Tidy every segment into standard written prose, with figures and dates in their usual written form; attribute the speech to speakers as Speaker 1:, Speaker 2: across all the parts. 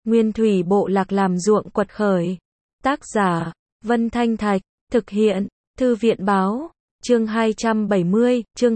Speaker 1: Nguyên thủy bộ lạc làm ruộng quật khởi. Tác giả, Vân Thanh Thạch, thực hiện, Thư viện Báo, chương 270, chương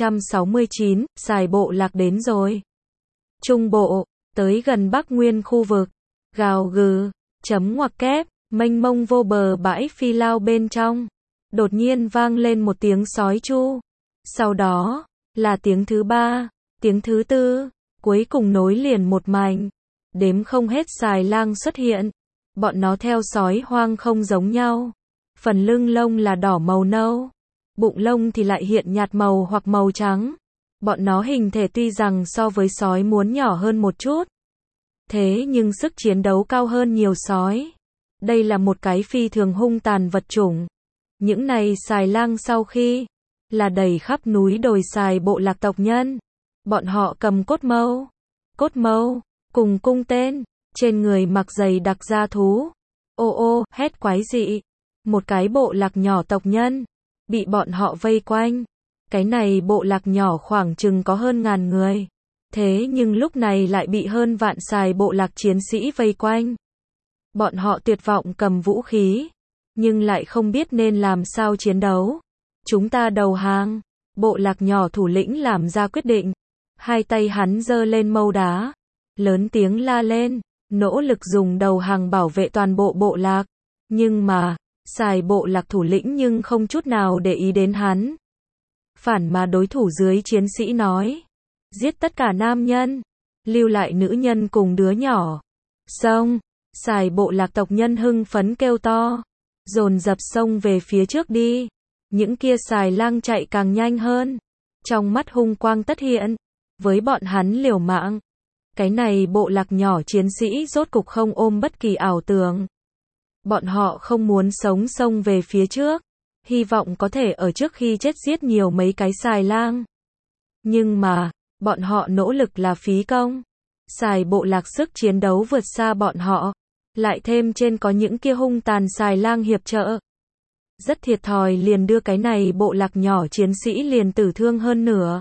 Speaker 1: 269, xài bộ lạc đến rồi. Trung bộ, tới gần Bắc Nguyên khu vực, gào gừ, chấm ngoặc kép, mênh mông vô bờ bãi phi lao bên trong. Đột nhiên vang lên một tiếng sói chu. Sau đó, là tiếng thứ ba, tiếng thứ tư, cuối cùng nối liền một mạch. Đếm không hết xài lang xuất hiện. Bọn nó theo sói hoang không giống nhau. Phần lưng lông là đỏ màu nâu. Bụng lông thì lại hiện nhạt màu hoặc màu trắng. Bọn nó hình thể tuy rằng so với sói muốn nhỏ hơn một chút. Thế nhưng sức chiến đấu cao hơn nhiều sói. Đây là một cái phi thường hung tàn vật chủng. Những này xài lang sau khi là đầy khắp núi đồi xài bộ lạc tộc nhân. Bọn họ cầm cốt mâu, cùng cung tên, trên người mặc giày đặc da thú. Ô ô, hét quái dị. Một cái bộ lạc nhỏ tộc nhân, bị bọn họ vây quanh. Cái này bộ lạc nhỏ khoảng chừng có hơn 1000 người. Thế nhưng lúc này lại bị hơn vạn xài bộ lạc chiến sĩ vây quanh. Bọn họ tuyệt vọng cầm vũ khí, nhưng lại không biết nên làm sao chiến đấu. Chúng ta đầu hàng. Bộ lạc nhỏ thủ lĩnh làm ra quyết định. Hai tay hắn giơ lên mâu đá, lớn tiếng la lên, nỗ lực dùng đầu hàng bảo vệ toàn bộ bộ lạc. Nhưng mà, xài bộ lạc thủ lĩnh nhưng không chút nào để ý đến hắn. Phản mà đối thủ dưới chiến sĩ nói, giết tất cả nam nhân, lưu lại nữ nhân cùng đứa nhỏ. Xông, xài bộ lạc tộc nhân hưng phấn kêu to, dồn dập xông về phía trước đi. Những kia xài lang chạy càng nhanh hơn, trong mắt hung quang tất hiện, với bọn hắn liều mạng. Cái này bộ lạc nhỏ chiến sĩ rốt cục không ôm bất kỳ ảo tưởng. Bọn họ không muốn sống xông về phía trước, hy vọng có thể ở trước khi chết giết nhiều mấy cái xài lang. Nhưng mà, bọn họ nỗ lực là phí công. Xài bộ lạc sức chiến đấu vượt xa bọn họ, lại thêm trên có những kia hung tàn xài lang hiệp trợ. Rất thiệt thòi liền đưa cái này bộ lạc nhỏ chiến sĩ liền tử thương hơn nửa.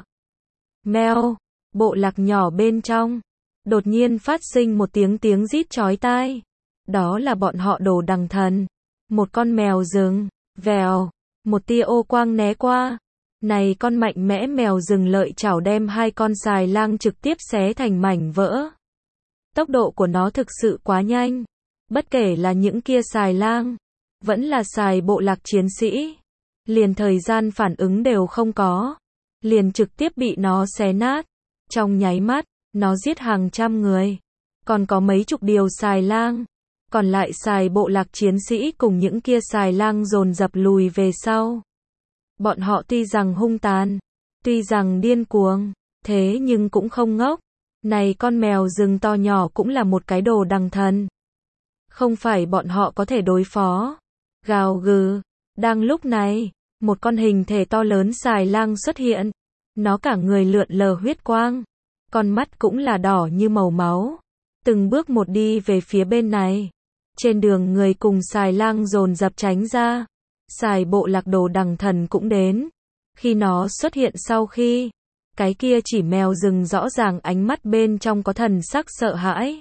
Speaker 1: Meo, bộ lạc nhỏ bên trong, đột nhiên phát sinh một tiếng rít chói tai. Đó là bọn họ Đồ Đằng Thần. Một con mèo rừng, vèo, một tia ô quang né qua. Này con mạnh mẽ mèo rừng lợi chảo đem hai con xài lang trực tiếp xé thành mảnh vỡ. Tốc độ của nó thực sự quá nhanh. Bất kể là những kia xài lang, vẫn là xài bộ lạc chiến sĩ, liền thời gian phản ứng đều không có, liền trực tiếp bị nó xé nát. Trong nháy mắt, nó giết hàng trăm người, còn có mấy chục điều xài lang. Còn lại xài bộ lạc chiến sĩ cùng những kia xài lang dồn dập lùi về sau. Bọn họ tuy rằng hung tàn, tuy rằng điên cuồng, thế nhưng cũng không ngốc. Này con mèo rừng to nhỏ cũng là một cái Đồ Đằng Thần. Không phải bọn họ có thể đối phó. Gào gừ. Đang lúc này, một con hình thể to lớn xài lang xuất hiện. Nó cả người lượn lờ huyết quang. Con mắt cũng là đỏ như màu máu. Từng bước một đi về phía bên này. Trên đường người cùng xài lang dồn dập tránh ra. Xài bộ lạc Đồ Đằng Thần cũng đến. Khi nó xuất hiện sau khi, cái kia chỉ mèo rừng rõ ràng ánh mắt bên trong có thần sắc sợ hãi.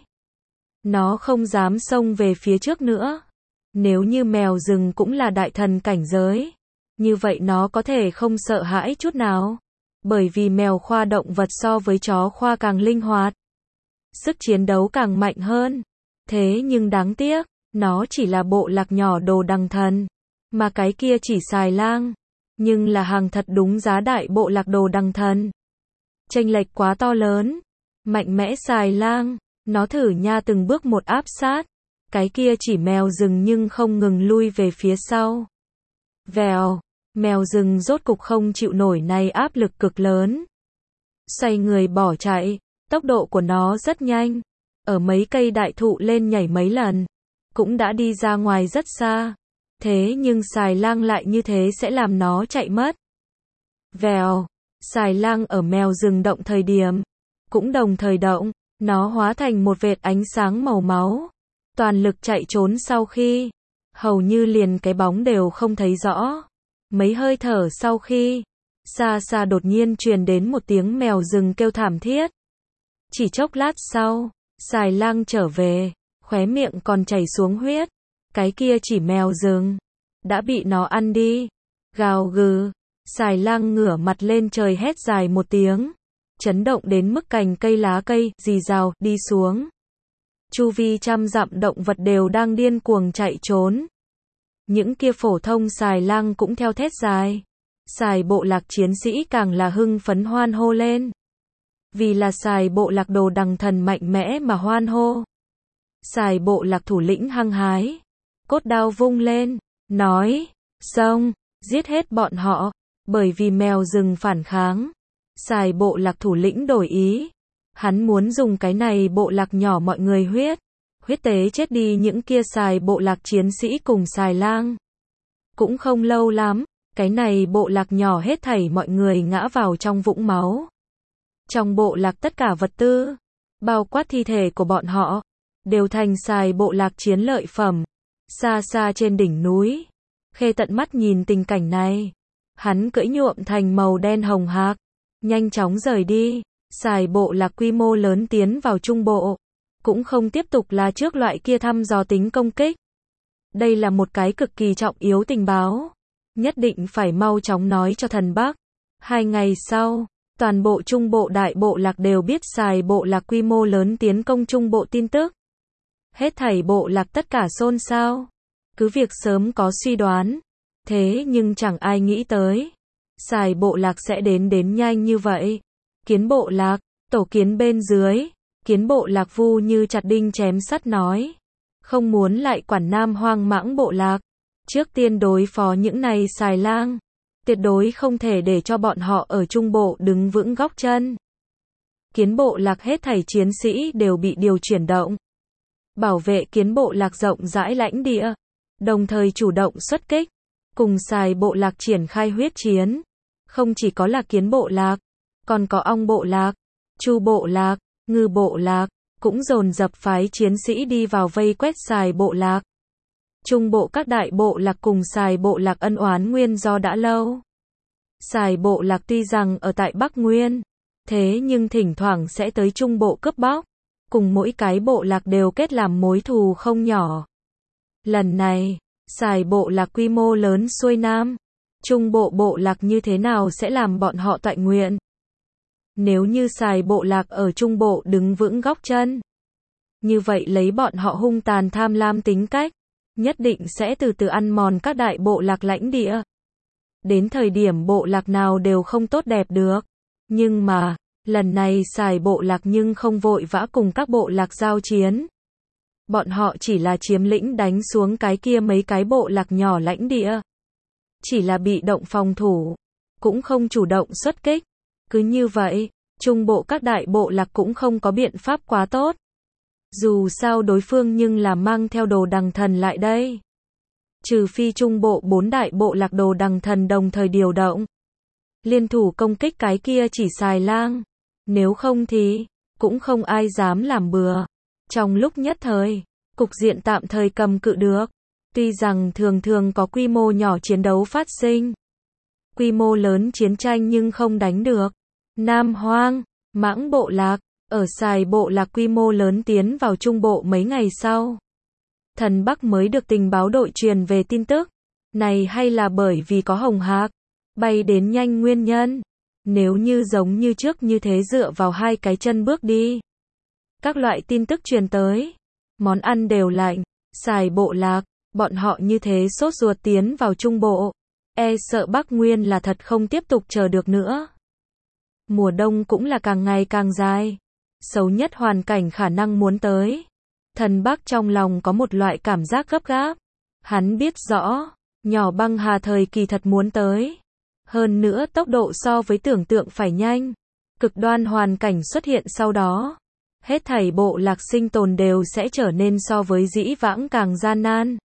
Speaker 1: Nó không dám xông về phía trước nữa. Nếu như mèo rừng cũng là đại thần cảnh giới, như vậy nó có thể không sợ hãi chút nào. Bởi vì mèo khoa động vật so với chó khoa càng linh hoạt, sức chiến đấu càng mạnh hơn. Thế nhưng đáng tiếc, nó chỉ là bộ lạc nhỏ Đồ Đằng Thần, mà cái kia chỉ xài lang, nhưng là hàng thật đúng giá đại bộ lạc Đồ Đằng Thần. Chênh lệch quá to lớn. Mạnh mẽ xài lang, nó thử nha từng bước một áp sát. Cái kia chỉ mèo rừng nhưng không ngừng lui về phía sau. Vèo, mèo rừng rốt cục không chịu nổi này áp lực cực lớn. Xoay người bỏ chạy, tốc độ của nó rất nhanh. Ở mấy cây đại thụ lên nhảy mấy lần, cũng đã đi ra ngoài rất xa. Thế nhưng xài lang lại như thế sẽ làm nó chạy mất. Vèo, xài lang ở mèo rừng động thời điểm, cũng đồng thời động, nó hóa thành một vệt ánh sáng màu máu. Toàn lực chạy trốn sau khi, hầu như liền cái bóng đều không thấy rõ. Mấy hơi thở sau khi, xa xa đột nhiên truyền đến một tiếng mèo rừng kêu thảm thiết. Chỉ chốc lát sau, xài lang trở về, khóe miệng còn chảy xuống huyết. Cái kia chỉ mèo rừng, đã bị nó ăn đi. Gào gừ, xài lang ngửa mặt lên trời hét dài một tiếng, chấn động đến mức cành cây lá cây, rì rào, đi xuống. Chu vi trăm dặm động vật đều đang điên cuồng chạy trốn. Những kia phổ thông xài lang cũng theo thét dài. Xài bộ lạc chiến sĩ càng là hưng phấn hoan hô lên. Vì là xài bộ lạc Đồ Đằng Thần mạnh mẽ mà hoan hô. Xài bộ lạc thủ lĩnh hăng hái, cốt đao vung lên, nói, xông, giết hết bọn họ, bởi vì mèo rừng phản kháng. Xài bộ lạc thủ lĩnh đổi ý, hắn muốn dùng cái này bộ lạc nhỏ mọi người huyết tế chết đi những kia xài bộ lạc chiến sĩ cùng xài lang. Cũng không lâu lắm, cái này bộ lạc nhỏ hết thảy mọi người ngã vào trong vũng máu. Trong bộ lạc tất cả vật tư, bao quát thi thể của bọn họ, đều thành xài bộ lạc chiến lợi phẩm. Xa xa trên đỉnh núi, Khê tận mắt nhìn tình cảnh này. Hắn cưỡi nhuộm thành màu đen hồng hạc, nhanh chóng rời đi. Xài bộ lạc quy mô lớn tiến vào trung bộ, cũng không tiếp tục là trước loại kia thăm dò tính công kích. Đây là một cái cực kỳ trọng yếu tình báo, nhất định phải mau chóng nói cho thần Bắc. 2 ngày sau, toàn bộ trung bộ đại bộ lạc đều biết xài bộ lạc quy mô lớn tiến công trung bộ tin tức. Hết thảy bộ lạc tất cả xôn xao, cứ việc sớm có suy đoán, thế nhưng chẳng ai nghĩ tới xài bộ lạc sẽ đến nhanh như vậy. Kiến bộ lạc, tổ kiến bên dưới, kiến bộ lạc vu như chặt đinh chém sắt nói, không muốn lại quản Nam Hoang Mãng bộ lạc, trước tiên đối phó những này xài lang, tuyệt đối không thể để cho bọn họ ở trung bộ đứng vững góc chân. Kiến bộ lạc hết thảy chiến sĩ đều bị điều chuyển động, bảo vệ kiến bộ lạc rộng rãi lãnh địa, đồng thời chủ động xuất kích, cùng xài bộ lạc triển khai huyết chiến. Không chỉ có là kiến bộ lạc, còn có ong bộ lạc, chu bộ lạc, ngư bộ lạc, cũng dồn dập phái chiến sĩ đi vào vây quét xài bộ lạc. Trung bộ các đại bộ lạc cùng xài bộ lạc ân oán nguyên do đã lâu. Xài bộ lạc tuy rằng ở tại Bắc Nguyên, thế nhưng thỉnh thoảng sẽ tới trung bộ cướp bóc, cùng mỗi cái bộ lạc đều kết làm mối thù không nhỏ. Lần này, xài bộ lạc quy mô lớn xuôi nam, trung bộ bộ lạc như thế nào sẽ làm bọn họ toại nguyện? Nếu như xài bộ lạc ở trung bộ đứng vững góc chân, như vậy lấy bọn họ hung tàn tham lam tính cách, nhất định sẽ từ từ ăn mòn các đại bộ lạc lãnh địa. Đến thời điểm bộ lạc nào đều không tốt đẹp được. Nhưng mà, lần này xài bộ lạc nhưng không vội vã cùng các bộ lạc giao chiến. Bọn họ chỉ là chiếm lĩnh đánh xuống cái kia mấy cái bộ lạc nhỏ lãnh địa. Chỉ là bị động phòng thủ, cũng không chủ động xuất kích. Cứ như vậy, trung bộ các đại bộ lạc cũng không có biện pháp quá tốt. Dù sao đối phương nhưng là mang theo Đồ Đằng Thần lại đây. Trừ phi trung bộ 4 đại bộ lạc Đồ Đằng Thần đồng thời điều động, liên thủ công kích cái kia chỉ xài lang. Nếu không thì, cũng không ai dám làm bừa. Trong lúc nhất thời, cục diện tạm thời cầm cự được. Tuy rằng thường thường có quy mô nhỏ chiến đấu phát sinh, quy mô lớn chiến tranh nhưng không đánh được. Nam Hoang Mãng bộ lạc, ở xài bộ lạc quy mô lớn tiến vào trung bộ mấy ngày sau, thần Bắc mới được tình báo đội truyền về tin tức. Này hay là bởi vì có Hồng Hạc bay đến nhanh nguyên nhân. Nếu như giống như trước như thế dựa vào 2 cái chân bước đi, các loại tin tức truyền tới, món ăn đều lạnh, xài bộ lạc, bọn họ như thế sốt ruột tiến vào trung bộ, e sợ Bắc Nguyên là thật không tiếp tục chờ được nữa. Mùa đông cũng là càng ngày càng dài, xấu nhất hoàn cảnh khả năng muốn tới. Thần Bắc trong lòng có một loại cảm giác gấp gáp. Hắn biết rõ, nhỏ băng hà thời kỳ thật muốn tới. Hơn nữa tốc độ so với tưởng tượng phải nhanh. Cực đoan hoàn cảnh xuất hiện sau đó. Hết thảy bộ lạc sinh tồn đều sẽ trở nên so với dĩ vãng càng gian nan.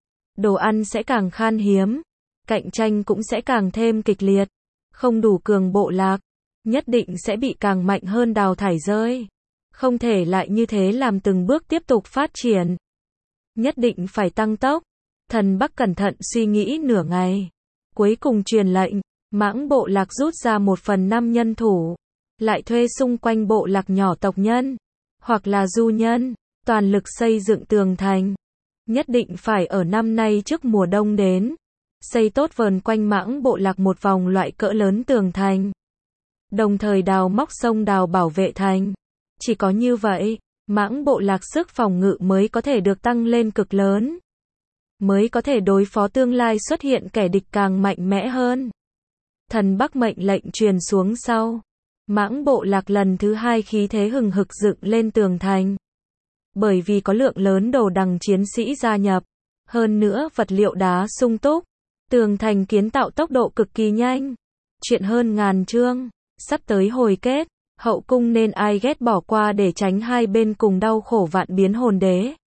Speaker 1: Đồ ăn sẽ càng khan hiếm. Cạnh tranh cũng sẽ càng thêm kịch liệt. Không đủ cường bộ lạc, nhất định sẽ bị càng mạnh hơn đào thải rơi. Không thể lại như thế làm từng bước tiếp tục phát triển. Nhất định phải tăng tốc. Thần Bắc cẩn thận suy nghĩ nửa ngày. Cuối cùng truyền lệnh, Mãng bộ lạc rút ra 1/5 nhân thủ. Lại thuê xung quanh bộ lạc nhỏ tộc nhân, hoặc là du nhân, toàn lực xây dựng tường thành. Nhất định phải ở năm nay trước mùa đông đến. Xây tốt vờn quanh Mãng Bộ Lạc một vòng loại cỡ lớn tường thành. Đồng thời đào móc sông đào bảo vệ thành. Chỉ có như vậy, Mãng Bộ Lạc sức phòng ngự mới có thể được tăng lên cực lớn. Mới có thể đối phó tương lai xuất hiện kẻ địch càng mạnh mẽ hơn. Thần Bắc mệnh lệnh truyền xuống sau. Mãng Bộ Lạc lần thứ hai khí thế hừng hực dựng lên tường thành. Bởi vì có lượng lớn đồ đằng chiến sĩ gia nhập. Hơn nữa vật liệu đá sung túc. Tường thành kiến tạo tốc độ cực kỳ nhanh. Chuyện hơn ngàn chương. Sắp tới hồi kết. Hậu cung nên ai ghét bỏ qua để tránh hai bên cùng đau khổ vạn biến hồn đế.